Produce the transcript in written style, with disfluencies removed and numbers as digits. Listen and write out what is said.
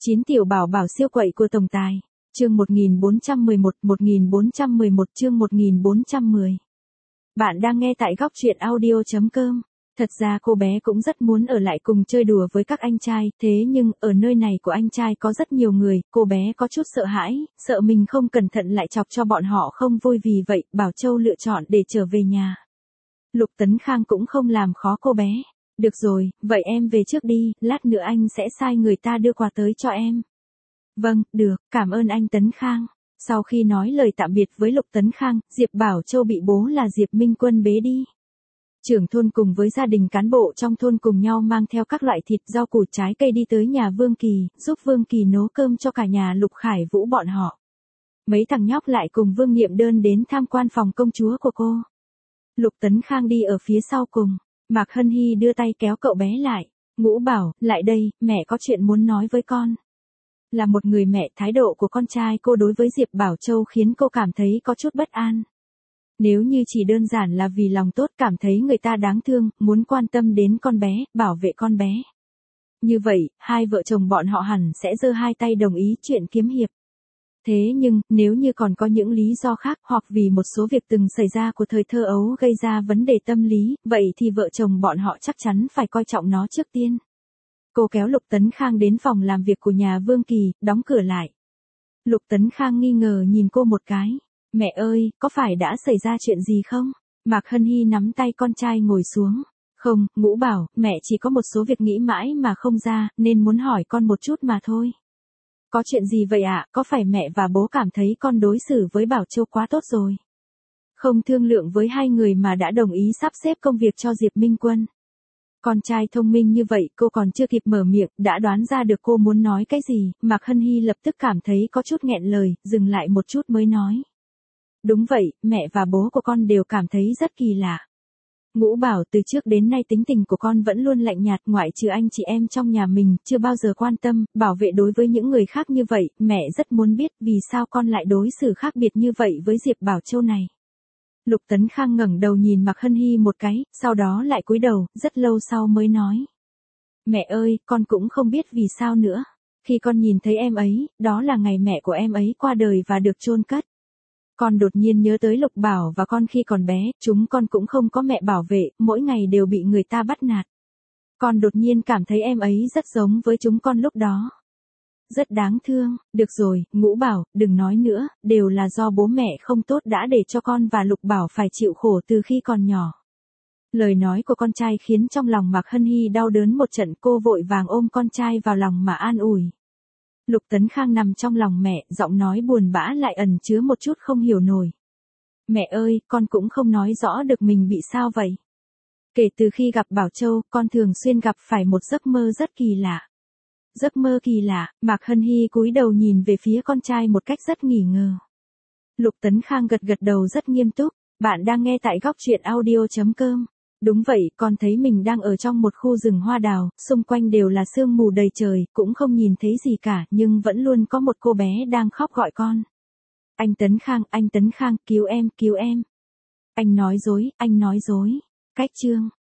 9 tiểu bảo bảo siêu quậy của tổng tài. Chương 1411 chương 1410. Bạn đang nghe tại góc truyện audio.com. Thật ra cô bé cũng rất muốn ở lại cùng chơi đùa với các anh trai, thế nhưng ở nơi này của anh trai có rất nhiều người, cô bé có chút sợ hãi, sợ mình không cẩn thận lại chọc cho bọn họ không vui, vì vậy Bảo Châu lựa chọn để trở về nhà. Lục Tấn Khang cũng không làm khó cô bé. Được rồi, vậy em về trước đi, lát nữa anh sẽ sai người ta đưa quà tới cho em. Vâng, được, cảm ơn anh Tấn Khang. Sau khi nói lời tạm biệt với Lục Tấn Khang, Diệp Bảo Châu bị bố là Diệp Minh Quân bế đi. Trưởng thôn cùng với gia đình cán bộ trong thôn cùng nhau mang theo các loại thịt, rau củ, trái cây đi tới nhà Vương Kỳ, giúp Vương Kỳ nấu cơm cho cả nhà Lục Khải Vũ bọn họ. Mấy thằng nhóc lại cùng Vương Niệm Đơn đến tham quan phòng công chúa của cô. Lục Tấn Khang đi ở phía sau cùng, Mạc Hân Hy đưa tay kéo cậu bé lại. Ngũ Bảo, lại đây, mẹ có chuyện muốn nói với con. Là một người mẹ, thái độ của con trai cô đối với Diệp Bảo Châu khiến cô cảm thấy có chút bất an. Nếu như chỉ đơn giản là vì lòng tốt, cảm thấy người ta đáng thương, muốn quan tâm đến con bé, bảo vệ con bé. Như vậy, hai vợ chồng bọn họ hẳn sẽ giơ hai tay đồng ý chuyện kiếm hiệp. Thế nhưng, nếu như còn có những lý do khác, hoặc vì một số việc từng xảy ra của thời thơ ấu gây ra vấn đề tâm lý, vậy thì vợ chồng bọn họ chắc chắn phải coi trọng nó trước tiên. Cô kéo Lục Tấn Khang đến phòng làm việc của nhà Vương Kỳ, đóng cửa lại. Lục Tấn Khang nghi ngờ nhìn cô một cái. Mẹ ơi, có phải đã xảy ra chuyện gì không? Mạc Hân Hy nắm tay con trai ngồi xuống. Không, Ngũ Bảo, mẹ chỉ có một số việc nghĩ mãi mà không ra, nên muốn hỏi con một chút mà thôi. Có chuyện gì vậy ạ? Có phải mẹ và bố cảm thấy con đối xử với Bảo Châu quá tốt rồi? Không thương lượng với hai người mà đã đồng ý sắp xếp công việc cho Diệp Minh Quân. Con trai thông minh như vậy, cô còn chưa kịp mở miệng, đã đoán ra được cô muốn nói cái gì. Mạc Hân Hy lập tức cảm thấy có chút nghẹn lời, dừng lại một chút mới nói. Đúng vậy, mẹ và bố của con đều cảm thấy rất kỳ lạ. Ngũ Bảo, từ trước đến nay tính tình của con vẫn luôn lạnh nhạt, ngoại trừ anh chị em trong nhà mình, chưa bao giờ quan tâm, bảo vệ đối với những người khác như vậy. Mẹ rất muốn biết vì sao con lại đối xử khác biệt như vậy với Diệp Bảo Châu này. Lục Tấn Khang ngẩng đầu nhìn Mạc Hân Hy một cái, sau đó lại cúi đầu, rất lâu sau mới nói. Mẹ ơi, con cũng không biết vì sao nữa. Khi con nhìn thấy em ấy, đó là ngày mẹ của em ấy qua đời và được chôn cất. Con đột nhiên nhớ tới Lục Bảo và con khi còn bé, chúng con cũng không có mẹ bảo vệ, mỗi ngày đều bị người ta bắt nạt. Con đột nhiên cảm thấy em ấy rất giống với chúng con lúc đó. Rất đáng thương. Được rồi, Ngũ Bảo, đừng nói nữa, đều là do bố mẹ không tốt đã để cho con và Lục Bảo phải chịu khổ từ khi còn nhỏ. Lời nói của con trai khiến trong lòng Mạc Hân Hy đau đớn một trận, cô vội vàng ôm con trai vào lòng mà an ủi. Lục Tấn Khang nằm trong lòng mẹ, giọng nói buồn bã lại ẩn chứa một chút không hiểu nổi. Mẹ ơi, con cũng không nói rõ được mình bị sao vậy. Kể từ khi gặp Bảo Châu, con thường xuyên gặp phải một giấc mơ rất kỳ lạ. Giấc mơ kỳ lạ, Mạc Hân Hy cúi đầu nhìn về phía con trai một cách rất nghi ngờ. Lục Tấn Khang gật gật đầu rất nghiêm túc. Bạn đang nghe tại góc truyện audio.com. Đúng vậy, con thấy mình đang ở trong một khu rừng hoa đào, xung quanh đều là sương mù đầy trời, cũng không nhìn thấy gì cả, nhưng vẫn luôn có một cô bé đang khóc gọi con. Anh Tấn Khang, cứu em, cứu em. Anh nói dối. Cách chương.